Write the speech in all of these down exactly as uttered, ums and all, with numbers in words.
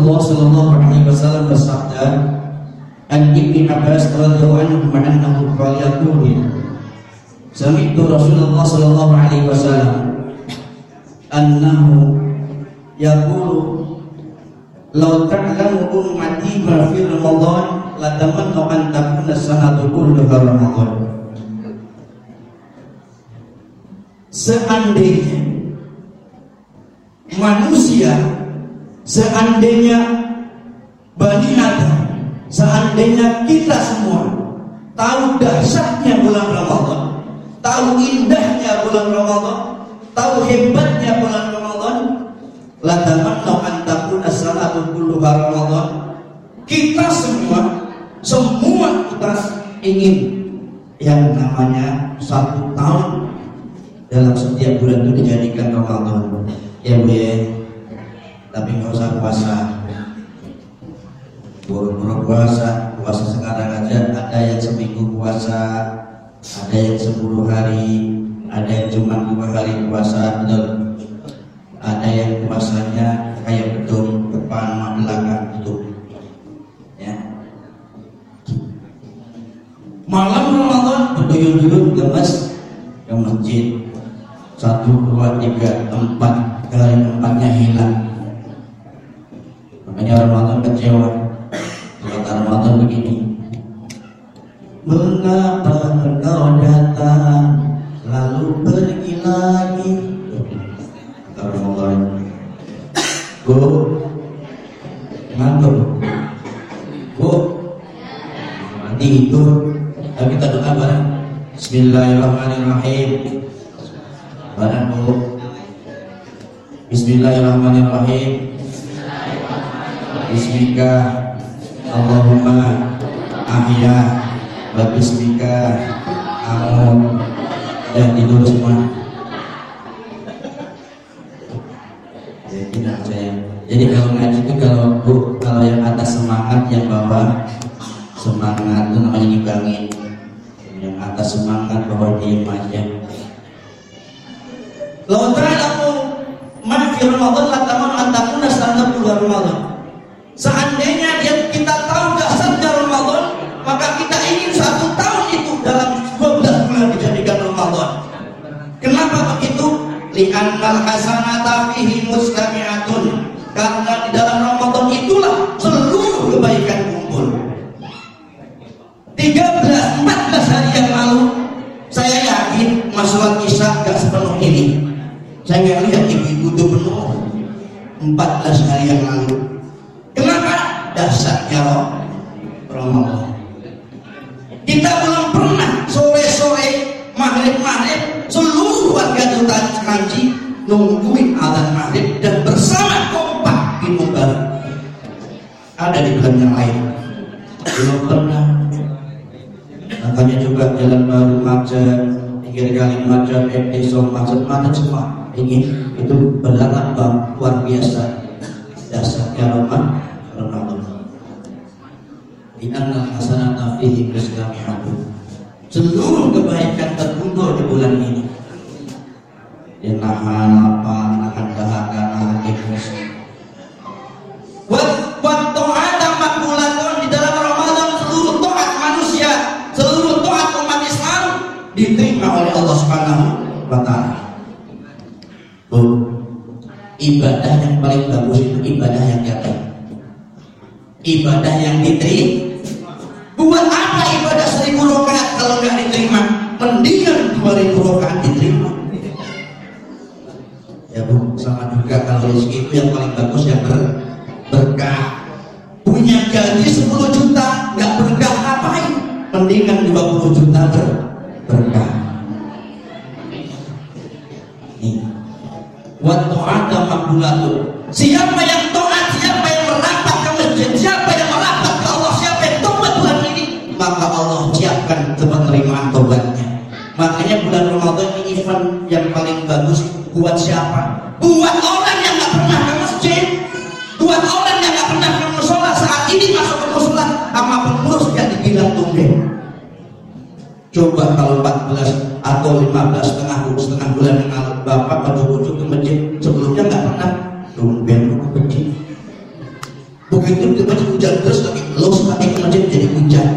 Rasulullah sallallahu alaihi wasallam bersabda, "An Ibnu Abbas radhiyallahu anhu annahu qala yaqulu sami'tu Rasulullah sallallahu alaihi wasallam annahu yaqulu law ta'lamu ummati ma fi Ramadan la tamannu an takuna sanatu kulluha Ramadan." Seandainya manusia, seandainya Bani Adam, seandainya kita semua tahu dahsyatnya bulan Ramadan, tahu indahnya bulan Ramadan, tahu hebatnya bulan Ramadan, la tamannu an takuna sanatu kulluha Ramadan. Kita semua, semua kita ingin yang namanya satu tahun dalam setiap bulan itu dijadikan Ramadan, ya Bu ya. Tapi nggak usah puasa, buru-buru puasa, puasa sekarang aja ada yang seminggu puasa, ada yang sepuluh hari, ada yang cuma dua hari puasa, betul. Ada yang puasanya kayak gedung depan sama belakang itu, ya. Malam Ramadan berduyun-duyun ke mas, ke masjid. Satu, dua, tiga, empat, kali empatnya hilang. Makanya Ramadan kecewa. Kata Ramadan begini, mengapa engkau datang lalu pergi lagi? Kata Ramadan, Bu, ngantuk, Bu, tidur. Ayo kita doa bareng. Bismillahirrahmanirrahim. Barang Bu. Bismillahirrahmanirrahim. Bismika Allahumma ahya wa bismika amut. Dan tidur semua. Jadi tidak saya. Jadi kalau ngaji itu kalau Bu, kalau yang atas semangat, yang bawah semangat itu namanya dibangin. Yang atas semangat, bawah diem aja. Law ta'lamu ma fi Ramadan la tamannu an takuna sanatu Ramadan. Seandainya dia kita tahu dasarnya Ramadan, maka kita ingin satu tahun itu dalam dua belas bulan dijadikan Ramadan. Kenapa begitu? Li'annal hasanata fihi mustami'atun. Karena di dalam Ramadan itulah seluruh kebaikan kumpul. tiga belas empat belas hari yang lalu saya yakin masalah kisah gak sepenuh ini. Saya nggak lihat ibu-ibu itu penuh empat belas hari yang lalu. Kenapa? Dasarnya loh Ramadan. Kita belum pernah sore-sore, maghrib-maghrib seluruh warga Dutan Kaji nungguin adzan maghrib dan bersama kompak di mimbar. Ada di bulan yang lain belum pernah. Makanya juga jalan baru macet, tiga kali macet, episode macet, macet semua. Ini itu benar luar biasa dasarnya Ramadan. Inna hasanata fihi mustami'atun. Seluruh kebaikan terkumpul di bulan ini. Ya nahan apa, nahan dahaga, nahan emosi. Wat wat ta'ata makbulatun. Di dalam Ramadan seluruh taat manusia, seluruh taat umat Islam diterima oleh Allah Subhanahu wa taala. Bu, ibadah yang paling bagus itu ibadah yang nyata, ibadah yang diterima. Buat apa ibadah seribu rakaat kalau nggak diterima? Mendingan dua ribu rakaat diterima. Ya Bu, sama juga kalau rezeki itu yang paling bagus yang ber berkah. Punya gaji sepuluh juta nggak berkah ngapain? Mendingan dua puluh juta ber berkah. Nih. Wa ta'ata maqbulatun. Siapa yang taat, siapa yang merapat ke masjid, siapa yang merapat ke Allah, siapa yang tobat bulan ini, maka Allah siapkan penerimaan tobatnya. Makanya bulan Ramadan ini event yang paling bagus buat siapa? Buat orang yang nggak pernah ke masjid, buat orang yang nggak pernah ke musola. Saat ini masuk ke musola sama pengurus yang dibilang tumben. Coba kalau empat belas atau lima belas setengah setengah bulan yang lalu Bapak pada wujud ke masjid, sebelumnya nggak pernah tumben ke masjid. Begitu di masjid hujan terus lagi los pakai ke masjid jadi hujan.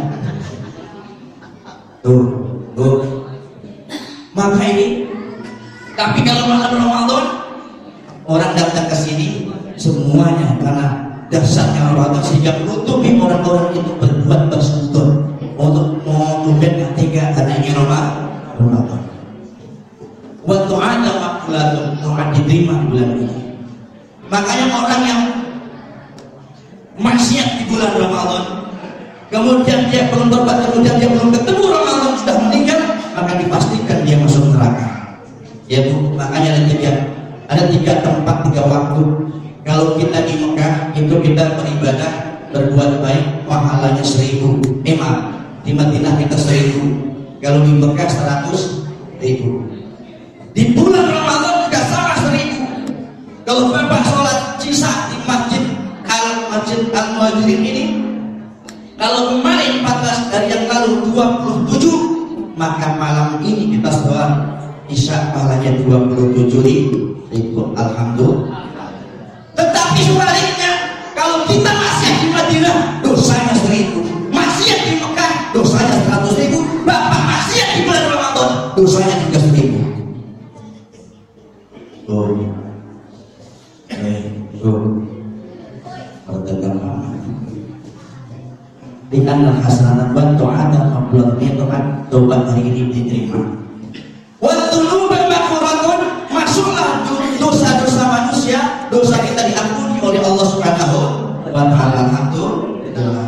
Tuh, tuh. Maka ini, tapi kalau malam Ramadan orang datang ke sini semuanya karena dasarnya Ramadan sehingga menutupi orang-orang itu berbuat bersungguh untuk mengumpulkan ketiga karena ini Ramadan. Waktu ada maklumatun doa diterima di bulan ini. Makanya orang yang maksiat di bulan Ramadan, kemudian dia belum berbuat, kemudian dia belum ketemu Ramadan sudah meninggal, maka dipastikan dia masuk neraka. Yaitu makanya ada tiga, ada tiga tempat, tiga waktu. Kalau kita di Mekah itu kita beribadah berbuat baik pahalanya seribu. Eh maaf, di Madinah kita seribu. Kalau di Mekah seratus ribu. Di bulan Ramadan juga sama seribu. Kalau bapak sholat sisa di masjid al masjid al muhajirin ini, kalau kemarin empat belas hari yang lalu dua puluh tujuh, maka malam ini kita sholat isya pahalanya dua puluh tujuh ribu. Alhamdulillah. Tetapi sebaliknya, kalau kita masih di Madinah dosanya seribu, masih di Mekah dosanya seratus ribu, bapak masih di bulan Ramadan dosanya tiga ribu. Tuh, eh, tuh, pertengah di antara hasanat bantu ada makhluk itu kan tobat hari ini diterima. Waktu lupa maghfuratun, masuklah dosa-dosa manusia, dosa kita diampuni oleh Allah Subhanahu wa taala. Alhamdulillah.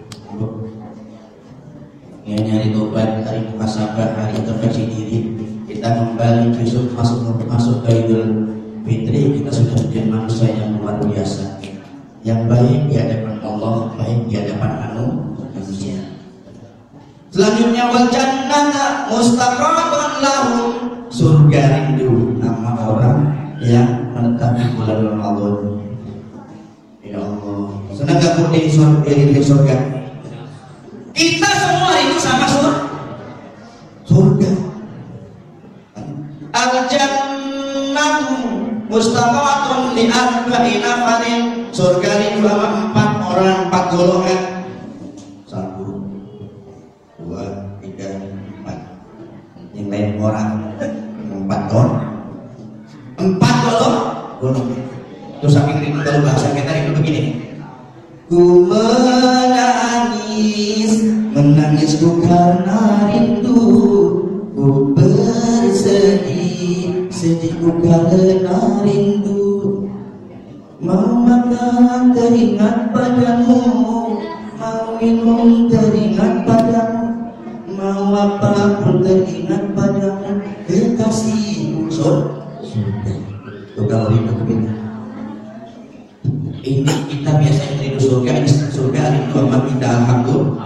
Ya, nyari tobat, hari muhasabah, hari introspeksi diri, kita kembali besok masuk masuk ke Idul Fitri, kita sudah menjadi manusia yang luar biasa, yang baik di hadapan Allah, baik di hadapan manusia. Selanjutnya wal jannata mustaqarratun lahum, surga rindu nama orang yang menetapi bulan Ramadan. Ya Allah, senang gak pun di surga, di surga? Kita semua rindu sama surga. Surga. Al jannatu mustaqarratun li arba'i nafarin, surga rindu sama empat orang, empat golongan. Satu, dua, tiga, empat. Yang lain orang empat orang, empat golongan. Terus saking rindu, kalau bahasa kita rindu begini, ku menangis, menangisku karena rindu, ku bersedih, sedihku karena rindu, mau makan teringat padamu, mau minum teringat padamu, mau apapun teringat padamu, kekasihmu surga. Itu kalau rindu begini. Ini kita biasanya rindu surga, ini surga rindu sama kita. Alhamdulillah.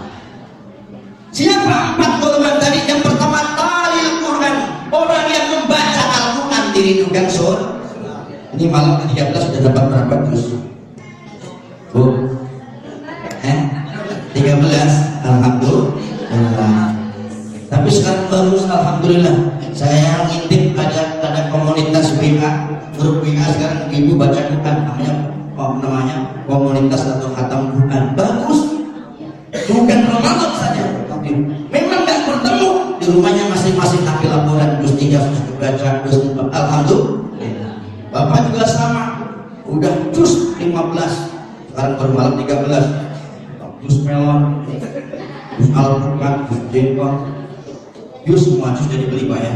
Siapa empat golongan tadi? Yang pertama talil Quran, orang yang membaca Al-Quran dirindukan surga. Ini malam ke tiga belas sudah dapat berapa juz? Bu? Eh? tiga belas. Alhamdulillah. Tapi sekarang baru alhamdulillah saya ngintip ada ada komunitas W A, grup W A sekarang ibu baca Quran, namanya oh, namanya komunitas atau khatam Quran. Bagus. Bukan Ramadan saja, tapi memang nggak bertemu di rumahnya masing-masing hafil laporan juz tiga sudah dibaca, juz empat. Alhamdulillah. Bapak juga sama, udah juz lima belas, sekarang baru malam tiga belas. Juz melon, juz Al-Quran, juz jengkol, juz semua juz jadi beli Pak ya.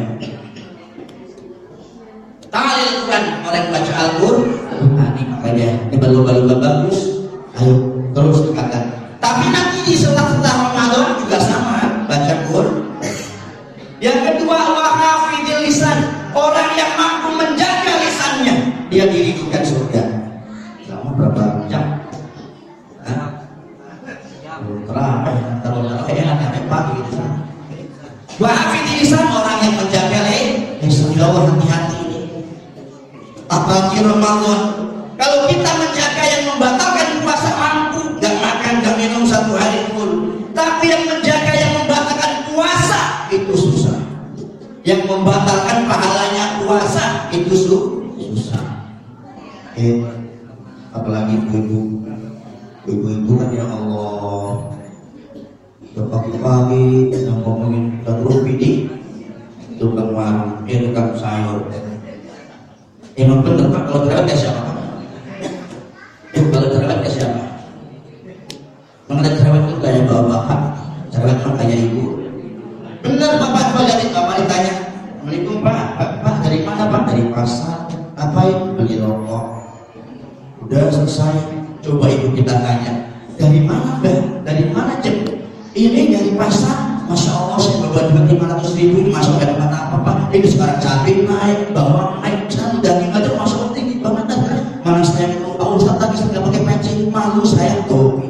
Talil Quran, orang baca Al-Quran, ini makanya ini balu-balu bagus. Ayo terus dikatakan. Tapi nanti di setelah-setelah Ramadan juga sama baca Quran. Yang kedua wahafidil lisan, orang yang mampu menjaga lisannya, dia dirindukan surga. Selama berapa jam? Hah? Terang, terlalu kayaknya sampai pagi di sana. Wahafidil lisan, orang yang menjaga lisan. Ya Allah, hati-hati ini. Apalagi Ramadan. Kalau kita menjaga yang membatalkan puasa mampu, nggak makan, nggak minum satu hari full. Tapi yang menjaga yang membatalkan puasa itu susah. Yang membatalkan pahalanya puasa itu susah. Eh, apalagi Bu ibu-ibu, ibu-ibu kan ya Allah, udah pagi-pagi yang ngomongin terus ini, tukang warung, dia tukang sayur. Emang bener Pak, kalau terawih ke siapa Pak? Eh, kalau terawih ke siapa? Mengenai terawih itu kayak bawa bapak, terawih itu kayak ibu. Bener Bapak, kalau jadi Bapak ditanya, Assalamualaikum Pak, Pak dari mana Pak? Dari pasar. Apa itu? Beli rokok. Udah selesai. Coba ibu kita tanya, dari mana Mbak? Dari mana Cep? Ini dari pasar. Masya Allah, saya bawa duit lima ratus ribu, ini masuk gak dapat apa Pak. Ini sekarang cabai naik, bawang naik, dan daging aja masuk tinggi banget. Mana saya mau tahu Ustaz lagi saya nggak pakai peci, malu saya tuh.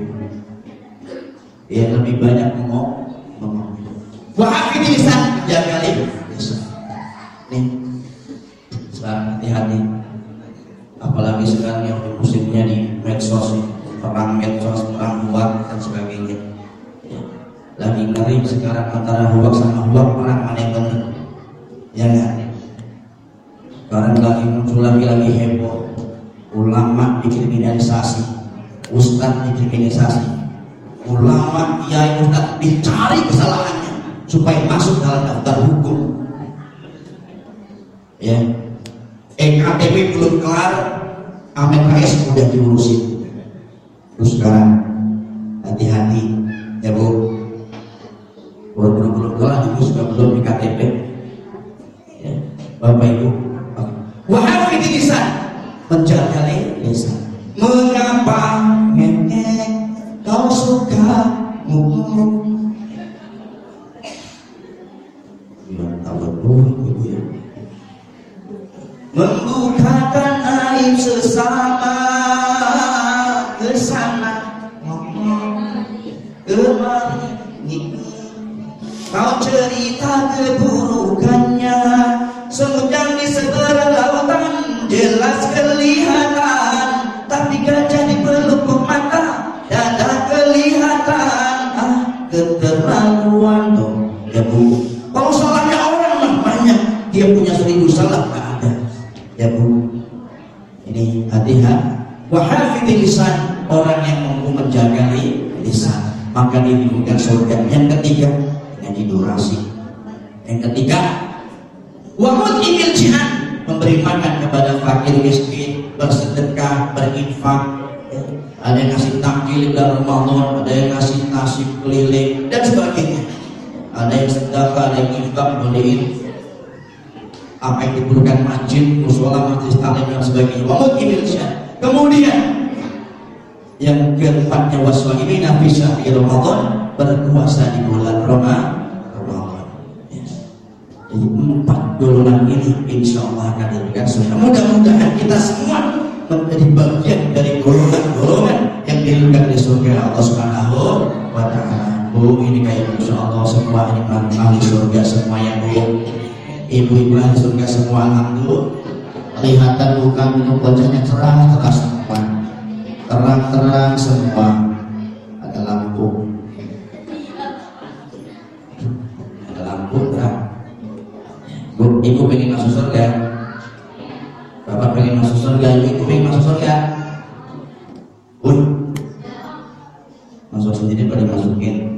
Ya lebih banyak ngomong, ngomong. Wah ini lisan, jaga lisan. Nih, sekarang hati-hati. Apalagi sekarang yang musimnya di medsos, perang medsos, perang hoax dan sebagainya. Lagi ngeri sekarang antara hoax sama hoax, perang mana yang benar? Ya nggak? Sekarang lagi muncul lagi-lagi heboh, ulama dikriminalisasi, ustadz dikriminalisasi, ulama kiai ustadz dicari kesalahannya supaya masuk dalam daftar hukum. Ya, E K T P belum kelar, Amin Rais udah diurusin. Terus sekarang hati-hati, ya Bu. Belum belum kelar itu sudah belum E K T P. Ya, Bapak Ibu, wahai lisan, menjaga lisan. Mengapa ngengek kau suka ngomong? Gimana tahu ibu ya? Membukakan aib sesama, kesana ngomong kemari, kau cerita keburukannya, semut yang di seberang lautan jelas kelihatan, tapi gajah di pelupuk mata dada kelihatan. Ah, keterlaluan dong ya Bu. Kalau salahnya orang mah banyak, dia punya seribu salah nggak ada ya Bu. Ini hati-hati. Wahafidhi lisan, orang yang mampu menjaga lisan maka diberikan surga. Yang ketiga ngaji durasi. Yang ketiga wahud imil jihan, memberi makan kepada fakir miskin, bersedekah, berinfak. Ada yang ngasih takjil dari Ramadan, ada yang ngasih nasi keliling dan sebagainya. Ada yang sedekah, ada yang infak, beliin apa yang diperlukan masjid, musola, majelis taklim dan sebagainya. Wahud imil jihan. Kemudian yang keempatnya waswahilina fi syahri Ramadan, berpuasa di bulan Ramadan. Jadi empat golongan ini insya Allah akan diberikan surga. Mudah-mudahan kita semua menjadi bagian dari golongan-golongan yang diberikan di surga Allah Subhanahu wa Ta'ala. Bu, ini kayak insya Allah semua ini ahli surga semua ya Bu. Ibu-ibu ahli surga semua alhamdulillah. Kelihatan bukan minum wajahnya cerah-cerah semua, terang-terang semua. Ada lampu, ada lampu terang. Bu, ibu pengen masuk surga, bapak pengen masuk surga, ibu pengen masuk surga. Bun, masuk sendiri pada masukin.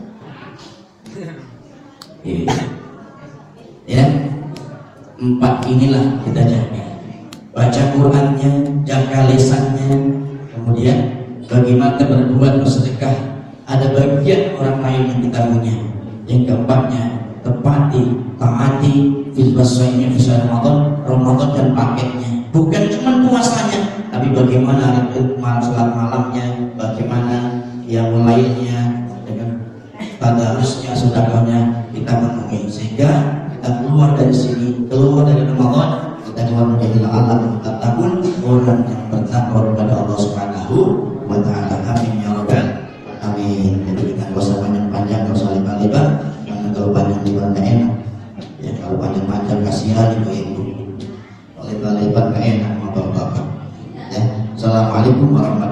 Iya. Ya, empat inilah kita jaga. Baca Qurannya, jaga lisannya, kemudian bagaimana berbuat bersedekah. Ada bagian orang lain yang kita punya. Yang keempatnya tepati, taati fil basainya fi Ramadan, Ramadan dan paketnya. Bukan cuma puasanya, tapi bagaimana ritme salat malamnya, bagaimana yang lainnya dengan tadarusnya, sedekahnya kita penuhi sehingga kita keluar dari sini, keluar dari Ramadan, kita keluar menjadi alam kita tahun orang yang bertakwa kepada Allah Subhanahu wa Ta'ala. Amin ya rabbal alamin. Jadi dengan puasa panjang-panjang, gak usah lebar-lebar. Kalau panjang-lebar gak enak ya, kalau panjang-panjang kasihan ibu-ibu, kalau lebar-lebar gak enak sama bapak-bapak ya. Assalamualaikum warahmatullahi wabarakatuh.